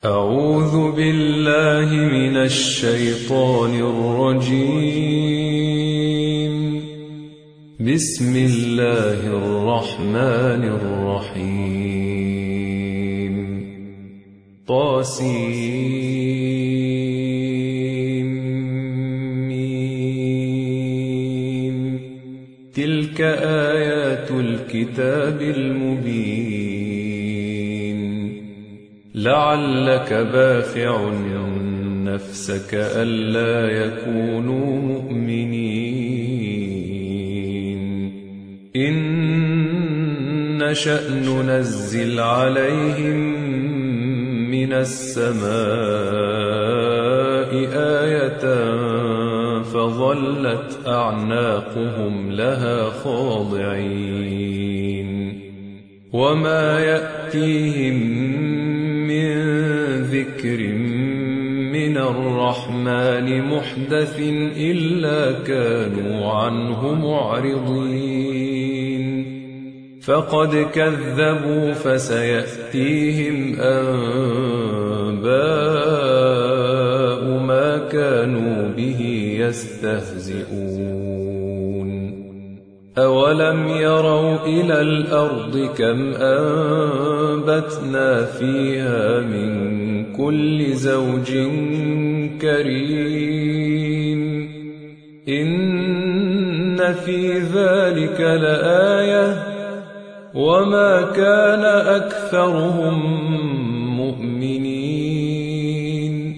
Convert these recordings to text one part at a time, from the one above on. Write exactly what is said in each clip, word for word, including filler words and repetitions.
أعوذ بالله من الشيطان الرجيم. بسم الله الرحمن الرحيم. طاسيم. تلك آيات الكتاب المبين. لعلك باخع نفسك ألا يكونوا مؤمنين إن نشأ ننزل عليهم من السماء آية فظلت أعناقهم لها خاضعين وما يأتيهم من ذكر من الرحمن محدث إلا كانوا عنه معرضين فقد كذبوا فسيأتيهم أنباء ما كانوا به يستهزئون. أولم يروا إلى الأرض كم أنبتنا فيها من كل زوج كريم إن في ذلك لآية وما كان أكثرهم مؤمنين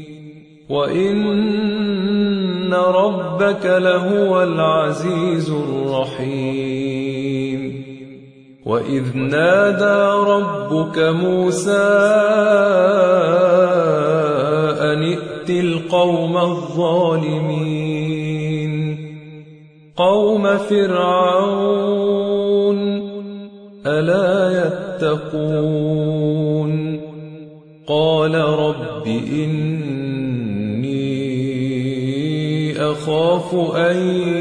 وإن ربك لهو العزيز الرحيم. وإذ نادى ربك موسى أن ائت القوم الظالمين قوم فرعون ألا يتقون قال رب إني أخاف أن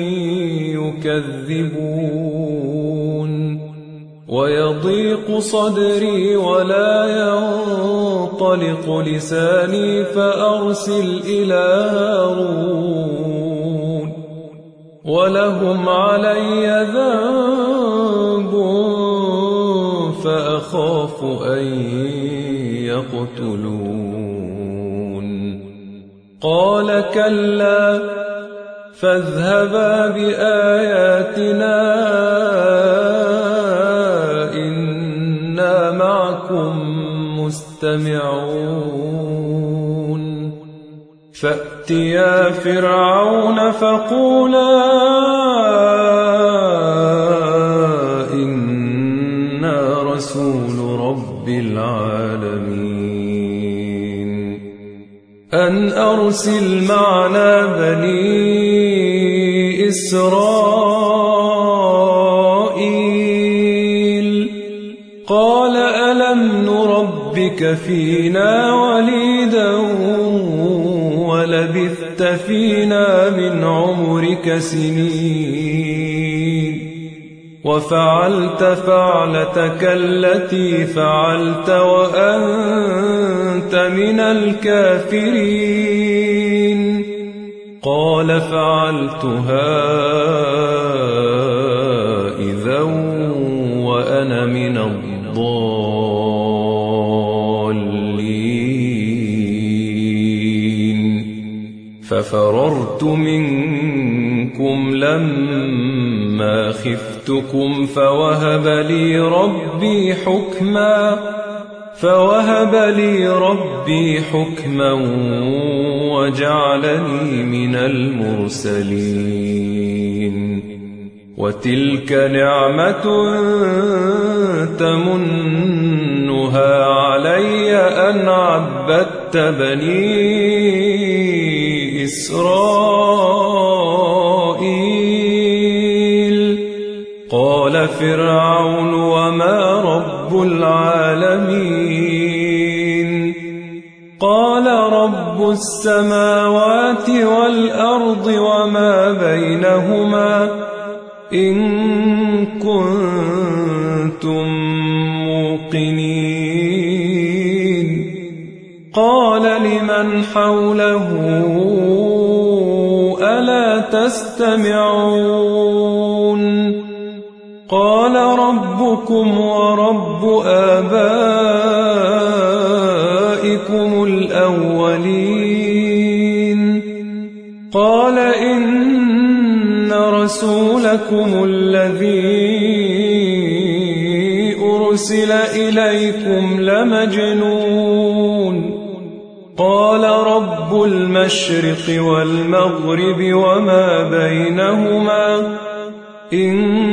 يكذبون ويضيق صدري ولا ينطلق لساني فأرسل إلى هارون ولهم علي ذنب فأخاف أن يقتلون قال كلا فاذهبا بآياتنا إنا معكم مستمعون. فأتيا فرعون فقولا إنا رسول رب العالمين أن أرسل معنا بني إسرائيل قال ألم نربك فينا وليدا ولبثت فينا من عمرك سنين وفعلت فعلتك التي فعلت وأنت من الكافرين قال فعلتها إذا وأنا من الضالين ففررت منكم لما خفتكم فوهب لي ربي حكما فوهب لي ربي حكما وجعلني من المرسلين. وتلك نعمة تمنها علي أن عبدت بني إسرائيل قال فرعون وما رب العالمين قال رب السماوات والأرض وما بينهما إن كنتم موقنين قال لمن حوله ألا تستمعون قال ربكم ورب آبائكم الأولين قال إن رسولكم الذي أرسل إليكم لمجنون قال رب المشرق والمغرب وما بينهما إن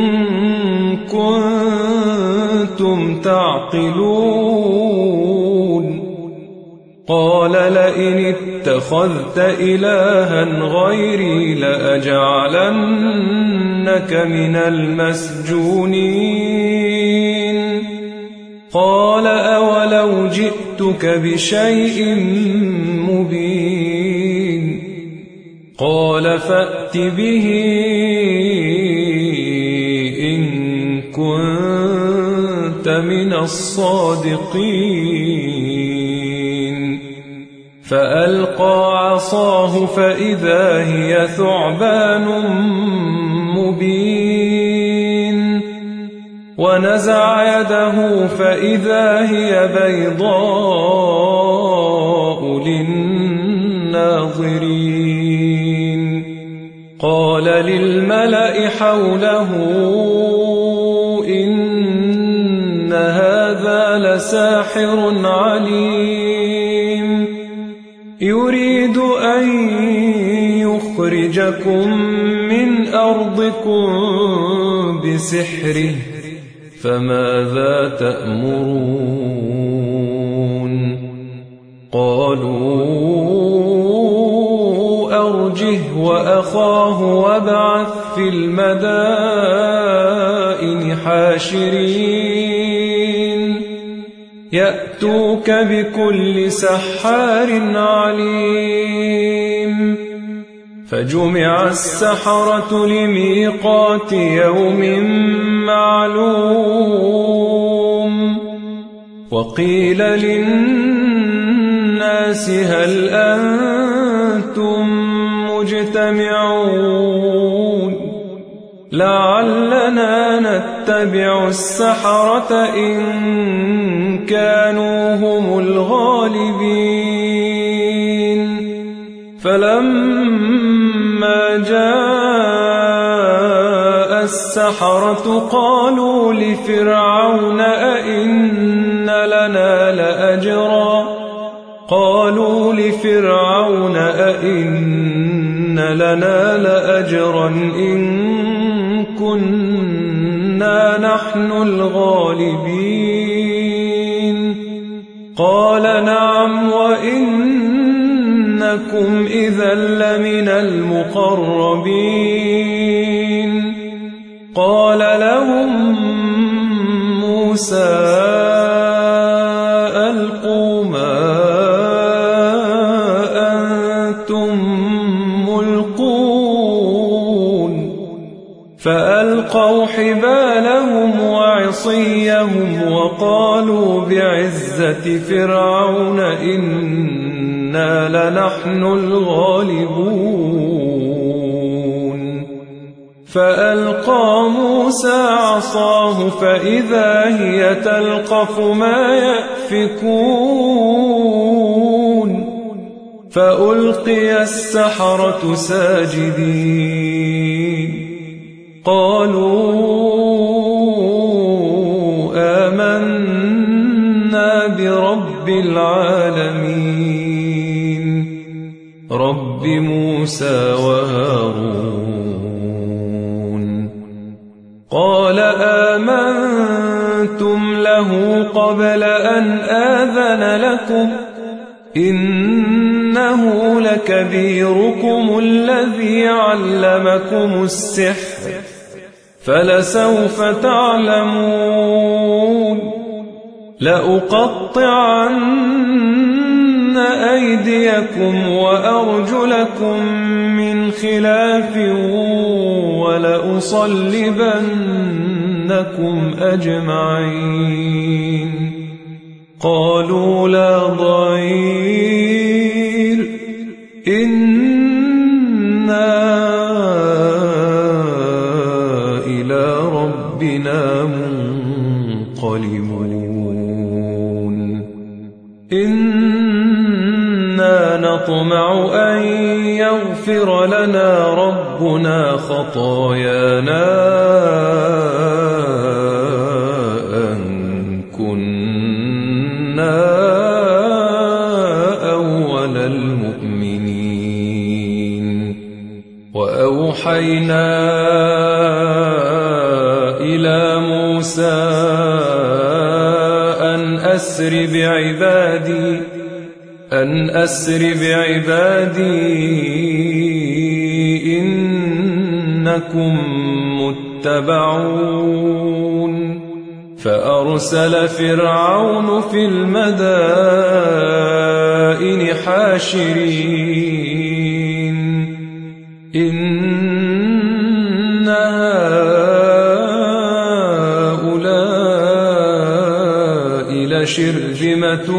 كنتم تعقلون قال لئن اتخذت إلها غيري لأجعلنك من المسجونين قال أولو جئتك بشيء مبين قال فأت به إن كنت من الصادقين فألقى عصاه فإذا هي ثعبان مبين ونزع يده فإذا هي بيضاء للناظرين قال للملأ حوله إن هذا لساحر عليم يريد أن يخرجكم من أرضكم بسحره فماذا تأمرون قالوا أرجه وأخاه وابعث في المدائن حاشرين يأتوك بكل سحار عليم فجمع السحرة لميقات يوم معلوم وقيل للناس هل أنتم مجتمعون لعلنا نتبع السحرة إن كانوا هم الغالبين فلما جاء السحرة قالوا لفرعون أئن لنا لأجرا قالوا لفرعون أئن لنا لأجرا إن كنا نحن الغالبين قال نعم وإنكم إذا لمن المقربين قال لهم موسى ألقوا ما أنتم ملقون فألقوا حبالهم وعصيهم وقالوا بعزة فرعون إنا لنحن الغالبون فألقى موسى عصاه فإذا هي تلقف ما يأفكون فألقي السحرة ساجدين قالوا آمنا برب العالمين رب موسى وهارون قال آمنتم له قبل أن آذن لكم إنه لكبيركم الذي علمكم السحر فلسوف تعلمون لأقطعن أيديكم وأرجلكم من خلاف ولأصلبنكم أجمعين قالوا لا ضير إنا إلى ربنا منقلبون إنا نطمع أن يغفر لنا ربنا خطايانا أن كنا أول المؤمنين وأوحينا إلى موسى أن أسر بعبادي أن أسر بعبادي إنكم متبعون فأرسل فرعون في المدائن حاشرين إن هؤلاء لشرذمة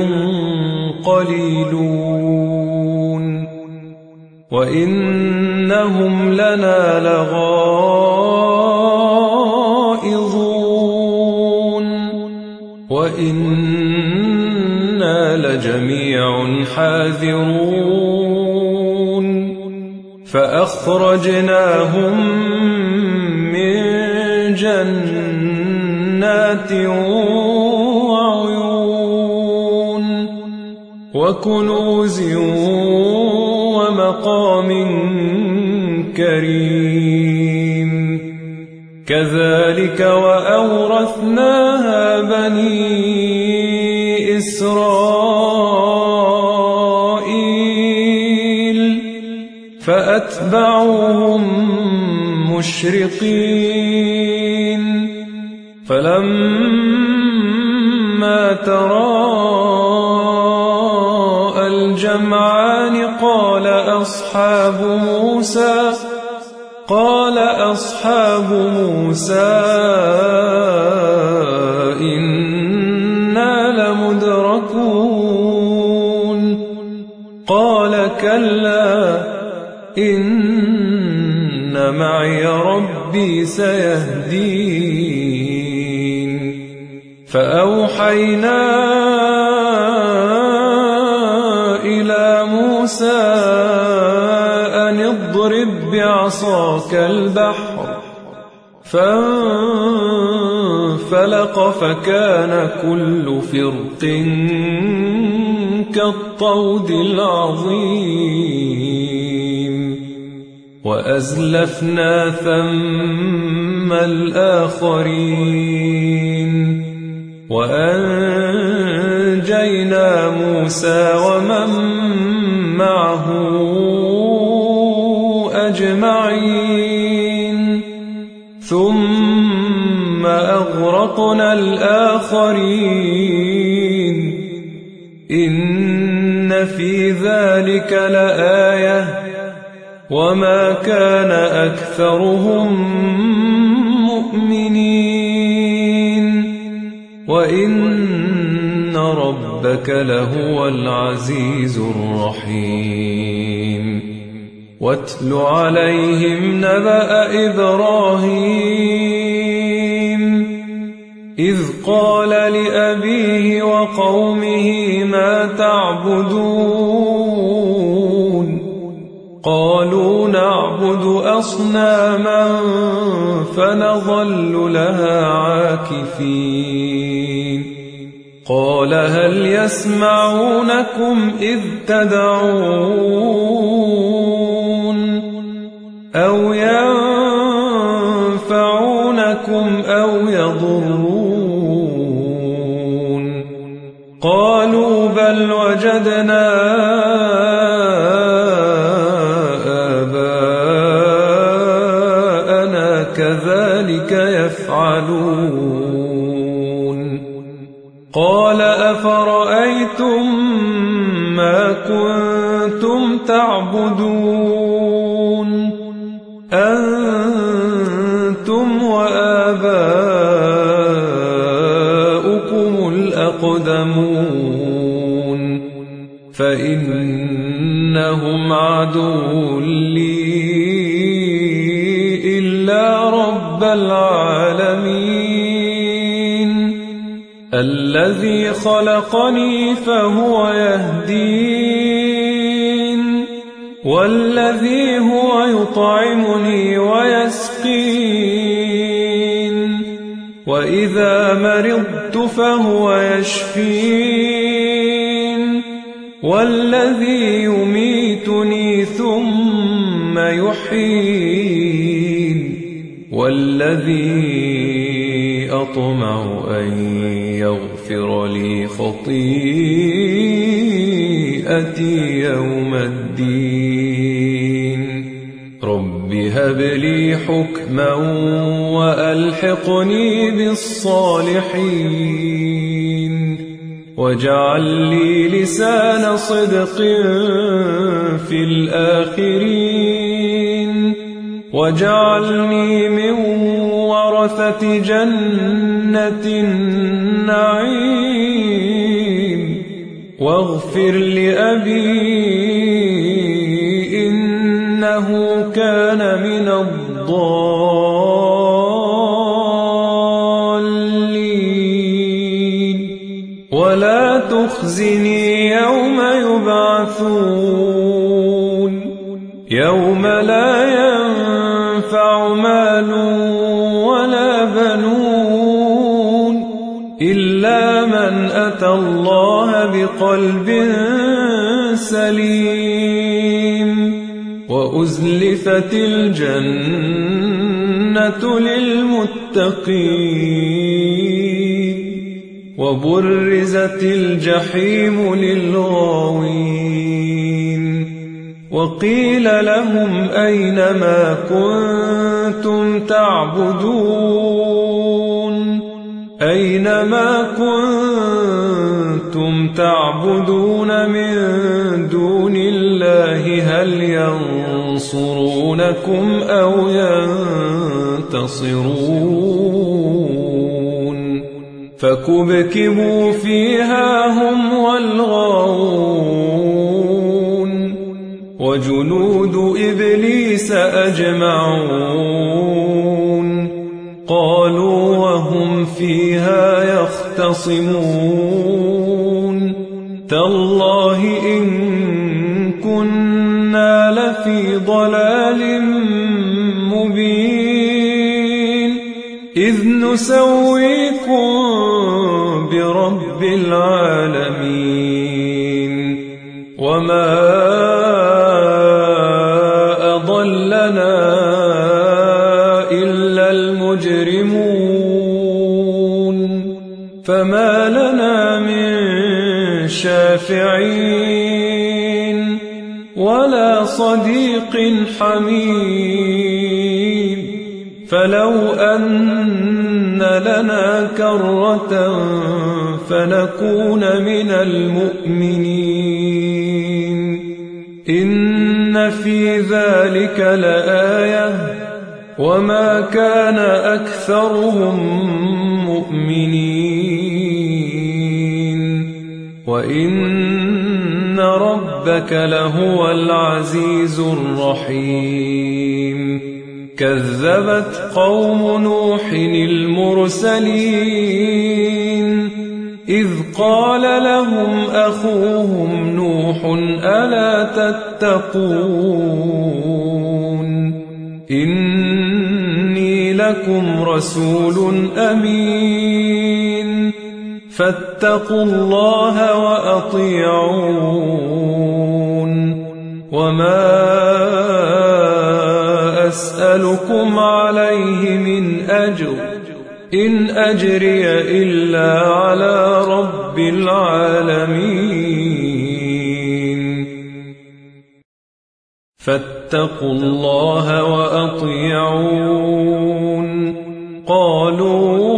قليلون وإنهم لنا لغائظون وإنا لجميع حاذرون فأخرجناهم من جنات وكنوز ومقام كريم كذلك وأورثناها بني إسرائيل فأتبعوهم مشرقين فلما تراءى الجمعان قال أصحاب موسى قال أصحاب موسى إنا لمدركون قال كلا إن معي ربي سيهدين فأوحينا إلى موسى أن اضرب بعصاك البحر فانفلق فكان كل فرق كالطود العظيم وأزلفنا ثم الآخرين وأنجينا موسى ومن معه أجمعين ثم أغرقنا الآخرين إن في ذلك لآية وما كان أكثرهم مؤمنين وإن ربك لهو العزيز الرحيم واتل عليهم نبأ إبراهيم إذ قال لأبيه وقومه ما تعبدون قالوا نعبد أصناما فنظل لها عاكفين قال هل يسمعونكم إذ تدعون أو ينفعونكم أو يضرون قالوا بل وجدنا آباءنا كذلك يفعلون قال أفرأيتم ما كنتم تعبدون أنتم وآباؤكم الأقدمون فإنهم عدو لي إلا رب العالمين الذي خلقني فهو يهدين والذي هو يطعمني ويسقين وإذا مرضت فهو يشفين والذي يميتني ثم يحيين والذي أطمع أن يغفر لي خطيئتي يوم الدين رب هب لي حكما وألحقني بالصالحين واجعل لي لسان صدق في الآخرين واجعلني من ورثة جنة النعيم واغفر لأبي إنه كان من الضالين ولا تخزني يوم يبعثون يوم لا ينفع مال ولا بنون إلا من أتى الله بقلب سليم وأزلفت الجنة للمتقين وبرزت الجحيم للغاوين وقيل لهم أين ما كنتم تعبدون أين ما كنتم تعبدون من دون الله هل ينصرونكم أو ينتصرون فكبكبوا فيها هم والغاوون وجنود إبليس أجمعون قالوا وهم فيها يختصمون تالله إن كنا لفي ضلال مبين إذ نسويكم برب العالمين وما أضلنا إلا المجرمون فما لنا من شافعين ولا صديق حميم فلو أن لنا كرة فنكون من المؤمنين إن في ذلك لآية وما كان أكثرهم مؤمنين وإن ربك لهو العزيز الرحيم كذبت قوم نوح المرسلين إذ قال لهم أخوهم نوح ألا تتقون إني لكم رسول أمين فاتقوا الله وأطيعون وما أسألكم عليه من أجر إن أجري إلا على رب العالمين فاتقوا الله وأطيعون قالوا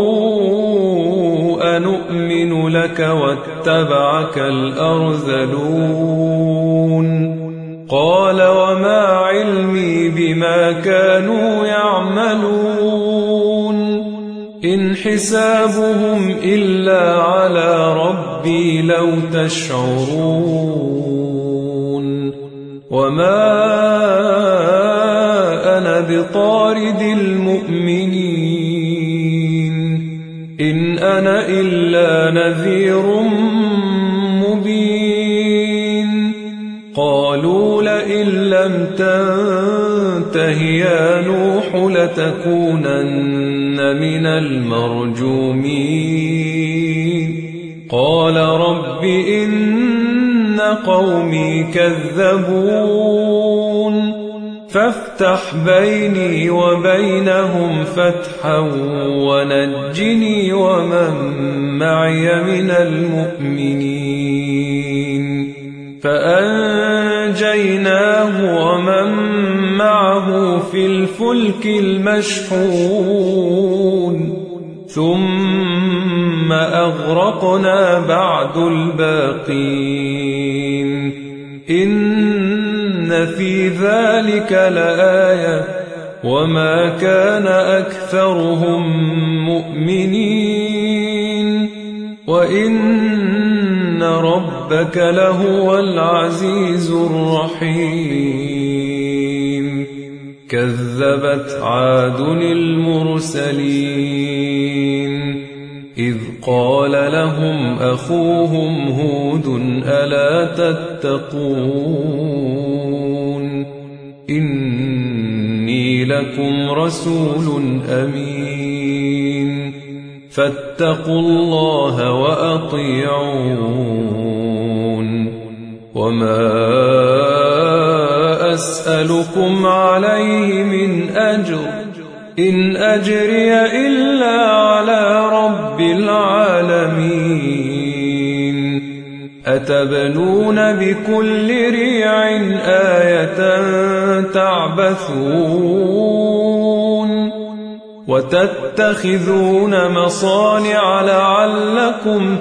أنؤمن لك واتبعك الأرذلون قال وما علمي بما كانوا يعملون إن حسابهم إلا على ربي لو تشعرون وما أنا بطارد المؤمنين إن أنا إلا نذير مبين قالوا لئن لم تنته يا نوح لتكونن من المرجومين قال رب إن قومي كذبون فافتح بيني وبينهم فتحا ونجني ومن معي من المؤمنين فأنجيناه ومن معه في الفلك المشحون ثم أغرقنا بعد الباقين إن في ذلك لآية وما كان أكثرهم مؤمنين وإن ربك لهو العزيز الرحيم كذبت عاد المرسلين إذ قال لهم أخوهم هود ألا تتقون إني لكم رسول أمين فاتقوا الله وأطيعون وما أسألكم عليه من أجر إن أجري إلا على رب العالمين أتبنون بكل ريع آية تعبثون وتتخذون مصانع لعلكم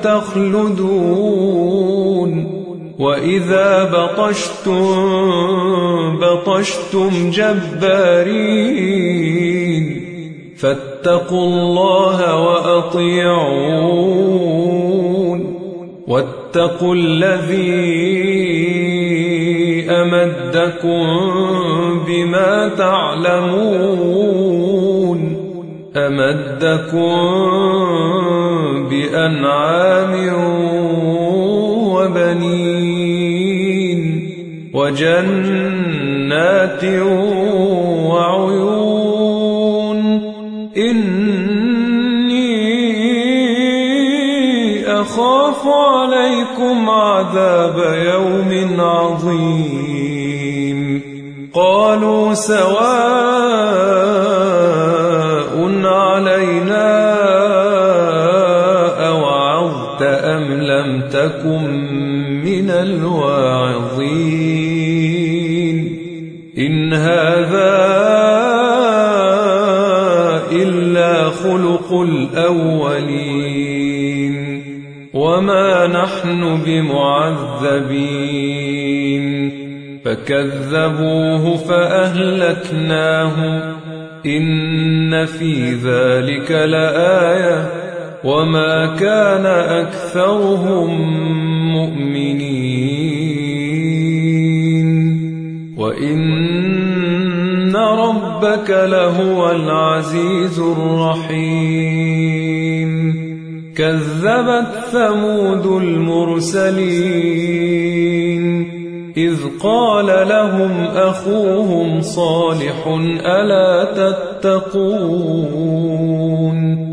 تخلدون وإذا بطشتم بطشتم جبارين فاتقوا الله وأطيعون واتقوا الذي أمدكم بما تعلمون أمدكم بأنعام وبنين وجنات وعيون إني أخاف عليكم عذاب يوم عظيم قالوا سواء علينا أوعظت أم لم تكن من الواعظين إن هذا إلا خلق الأولين وما نحن بمعذبين فكذبوه فأهلكناه إن في ذلك لآية وما كان أكثرهم مؤمنين وإن ربك لهو العزيز الرحيم كذبت ثمود المرسلين إذ قال لهم أخوهم صالح ألا تتقون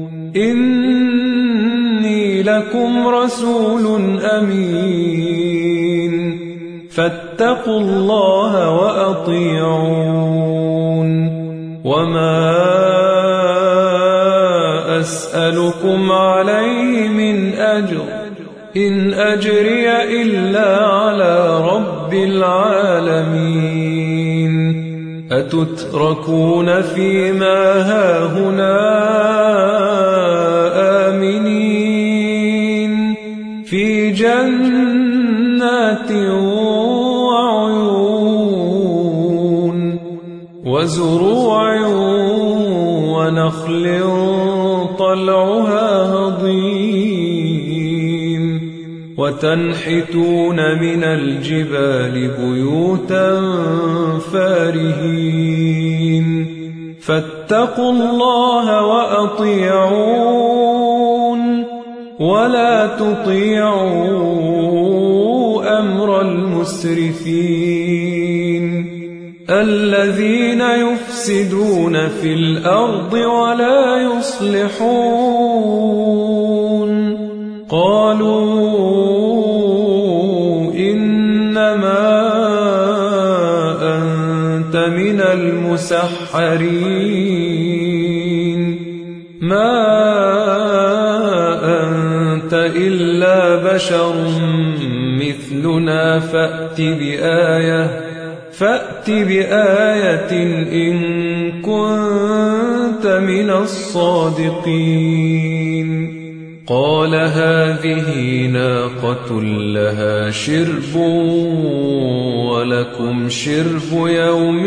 إني لكم رسول أمين فاتقوا الله وأطيعون وما أسألكم عليه من أجر إن أجري إلا على رب العالمين أتتركون فيما هاهنا آمنين في جنات وعيون وزروع ونخل طلعها هضيم وتنحتون من الجبال بيوتا فارهين فاتقوا الله وأطيعون ولا تطيعوا أمر المسرفين الذين يفسدون في الأرض ولا يصلحون قالوا إنما أنت من المسحرين ما أنت إلا بشر مثلنا فأت بآية فأت بآية إن كنت من الصادقين قال هذه ناقة لها شرب ولكم شرب يوم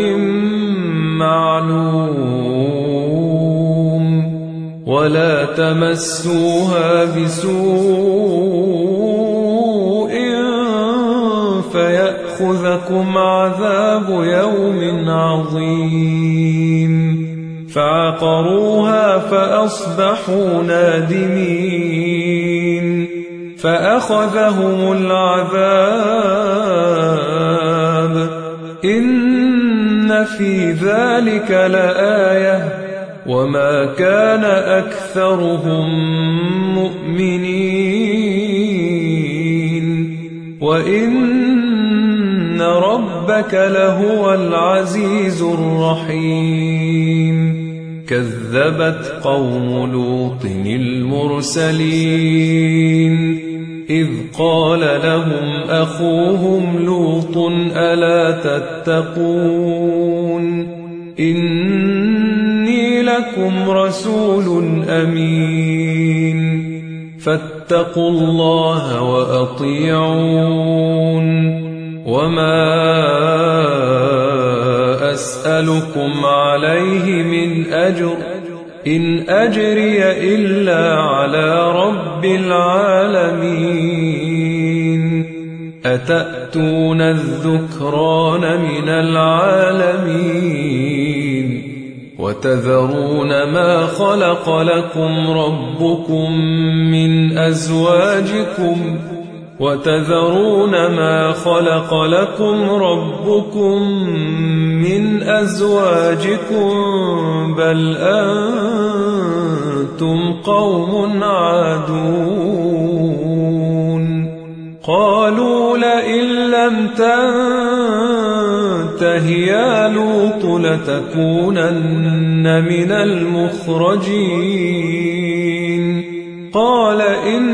معلوم ولا تمسوها بسوء فيأخذكم عذاب يوم عظيم فعقروها فأصبحوا نادمين فأخذهم العذاب إن في ذلك لآية وما كان أكثرهم مؤمنين وإن ربك لهو العزيز الرحيم كذبت قوم لوط المرسلين إذ قال لهم أخوهم لوط ألا تتقون إني لكم رسول أمين فاتقوا الله وأطيعون وما أسألكم عليه من أجر إن أجري إلا على رب العالمين أتأتون الذكران من العالمين وتذرون ما خلق لكم ربكم من أزواجكم وتذرون ما خلق لكم ربكم من أزواجكم بل أنتم قوم عادون قالوا لئن لم تنته يا لوط لتكونن من المخرجين قال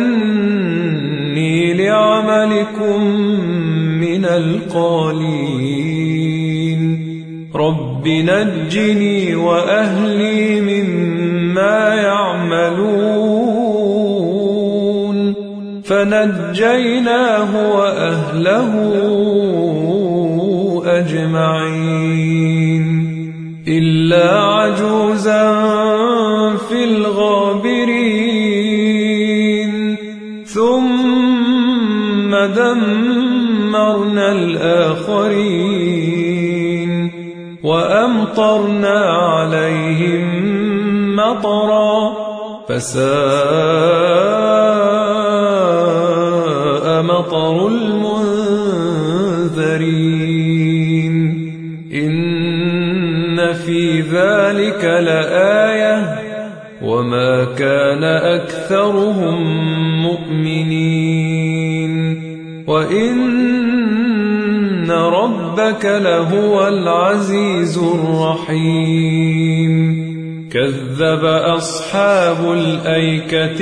إني لعملكم من القالين رب نجني وأهلي مما يعملون فنجيناه وأهله أجمعين إلا عجوزا في الغابرين ثم دمرنا الآخرين وأمطرنا عليهم مطرا فساء مطر المنذرين إن في ذلك لآية وما كان أكثرهم مؤمنين وإن ربك لهو العزيز الرحيم كذب أصحاب الأيكة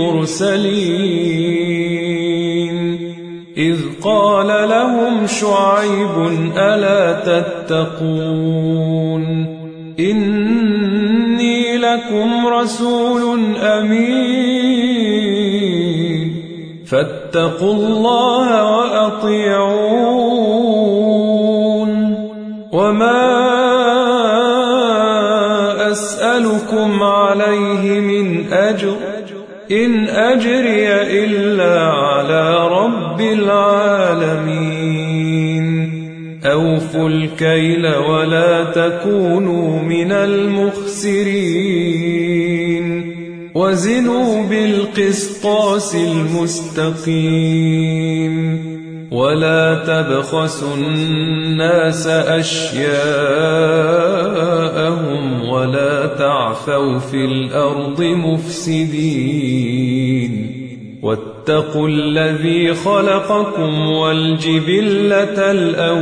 المرسلين إذ قال لهم شعيب ألا تتقون إني لكم رسول أمين فاتقوا الله وأطيعون وما أسألكم عليه من أجر إن أجري إلا على رب العالمين أوفوا الكيل ولا تكونوا من المخسرين وزنوا بالقسطاس المستقيم ولا تبخسوا الناس أشياءهم ولا تعثوا في الأرض مفسدين واتقوا الذي خلقكم والجبلة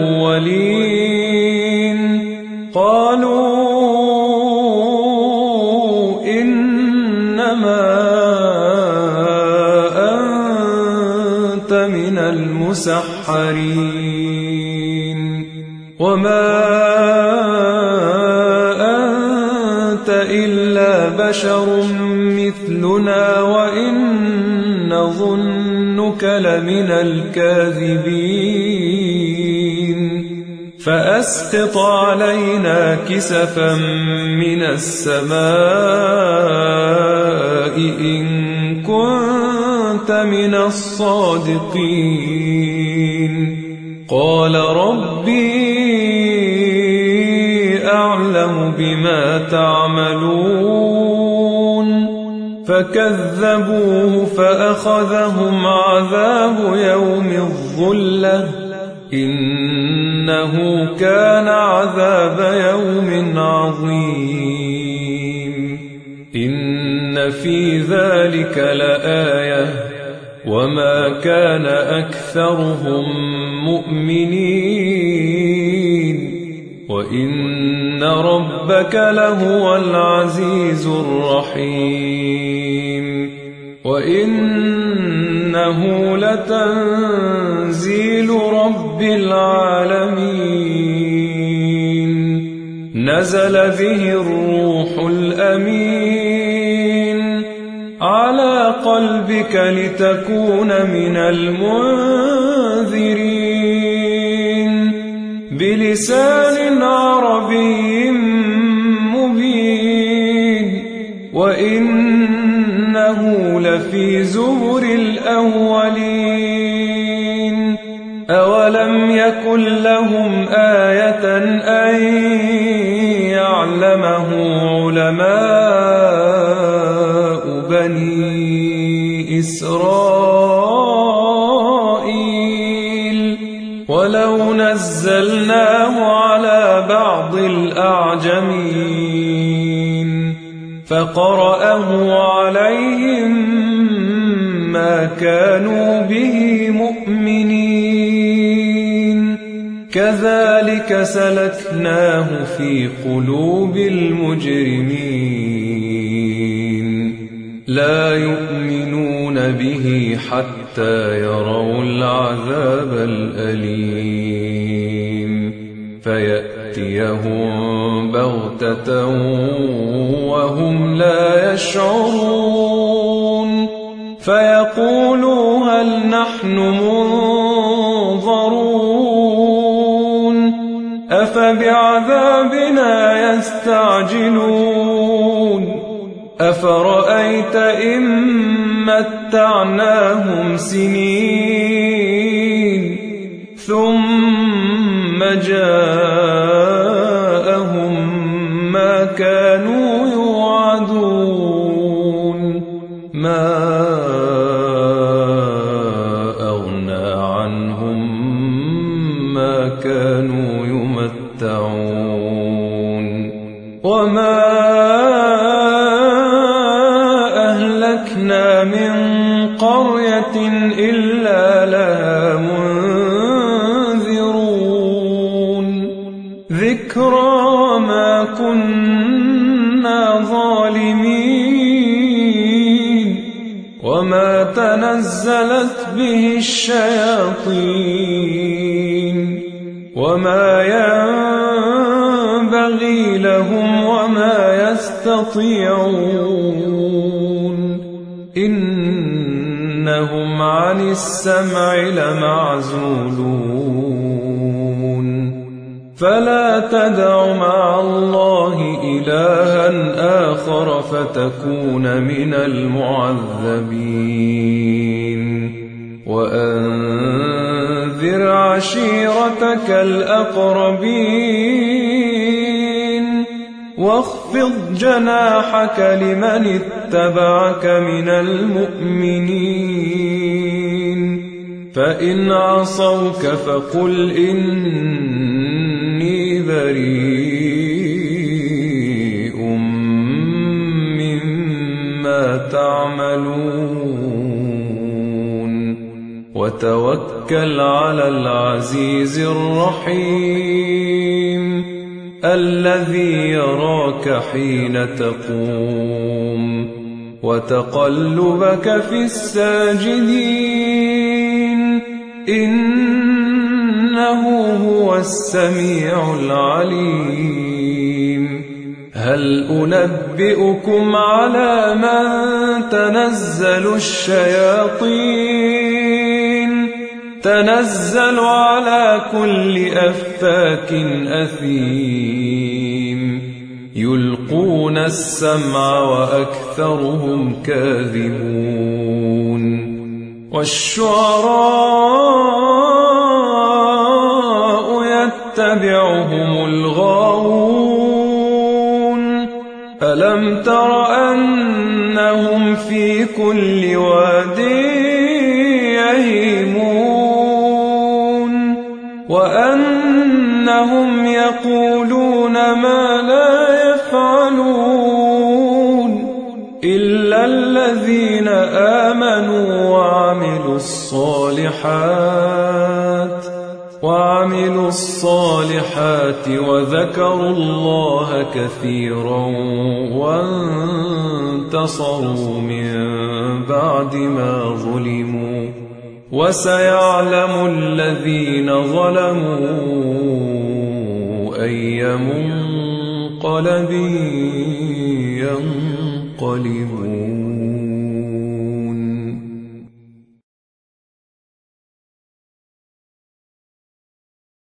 الأولين قالوا إنما أنت من المسحرين وما أنت إلا بشر مثلنا وإن نظنك لمن الكاذبين فأسقط علينا كسفا من السماء إن كنت من الصادقين قال ربي أعلم بما تعملون فكذبوه فأخذهم عذاب يوم الظلة إنه كان عذاب يوم عظيم إن في ذلك لآية وما كان أكثرهم مؤمنين وإن ربك لهو العزيز الرحيم وإنه لتنزيل رب العالمين نزل به الروح الأمين على قلبك لتكون من المنذرين بلسان عربي مبين وإنه لفي زبر الأولين أولم يكن لهم آية أن يعلمه علماء بني إسرائيل ولو نزلناه على بعض الأعجمين فقرأه عليهم ما كانوا به مؤمنين كذلك سلكناه في قلوب المجرمين لا يؤمنون به حتى يروا العذاب الأليم فيأتيهم بغتة وهم لا يشعرون فيقولوا هل نحن منظرون أفبعذابنا يستعجلون أفرأيت إن متعناهم سنين ثم جاءهم ما كانوا يوعدون ما أغنى عنهم ما كانوا يمتعون وما أهلكنا من قرية إلا لها منذرون ذكرى ما كنا ظالمين وما تنزلت به الشياطين وما ينبغي لهم وما يستطيعون إنهم عن السمع لمعزولون فلا تدع مع الله إلها آخر فتكون من المعذبين وأنذر عشيرتك الأقربين واخفض جناحك لمن اتبعك من المؤمنين فإن عصوك فقل إني بريء مما تعملون وتوكل على العزيز الرحيم الذي يراك حين تقوم وتقلبك في الساجدين إنه هو السميع العليم هل أنبئكم على من تنزل الشياطين تنزل على كل أفاك أثيم يلقون السمع وأكثرهم كاذبون والشعراء يتبعهم الغاوون ألم تر أنهم في كل واد يهيمون وأنهم يقولون ما لا يفعلون إلا الذين آمنوا وعملوا الصالحات وعملوا الصالحات وذكروا الله كثيرا وانتصروا من بعد ما ظلموا وسيعلم الذين ظلموا أي منقلب ينقلبون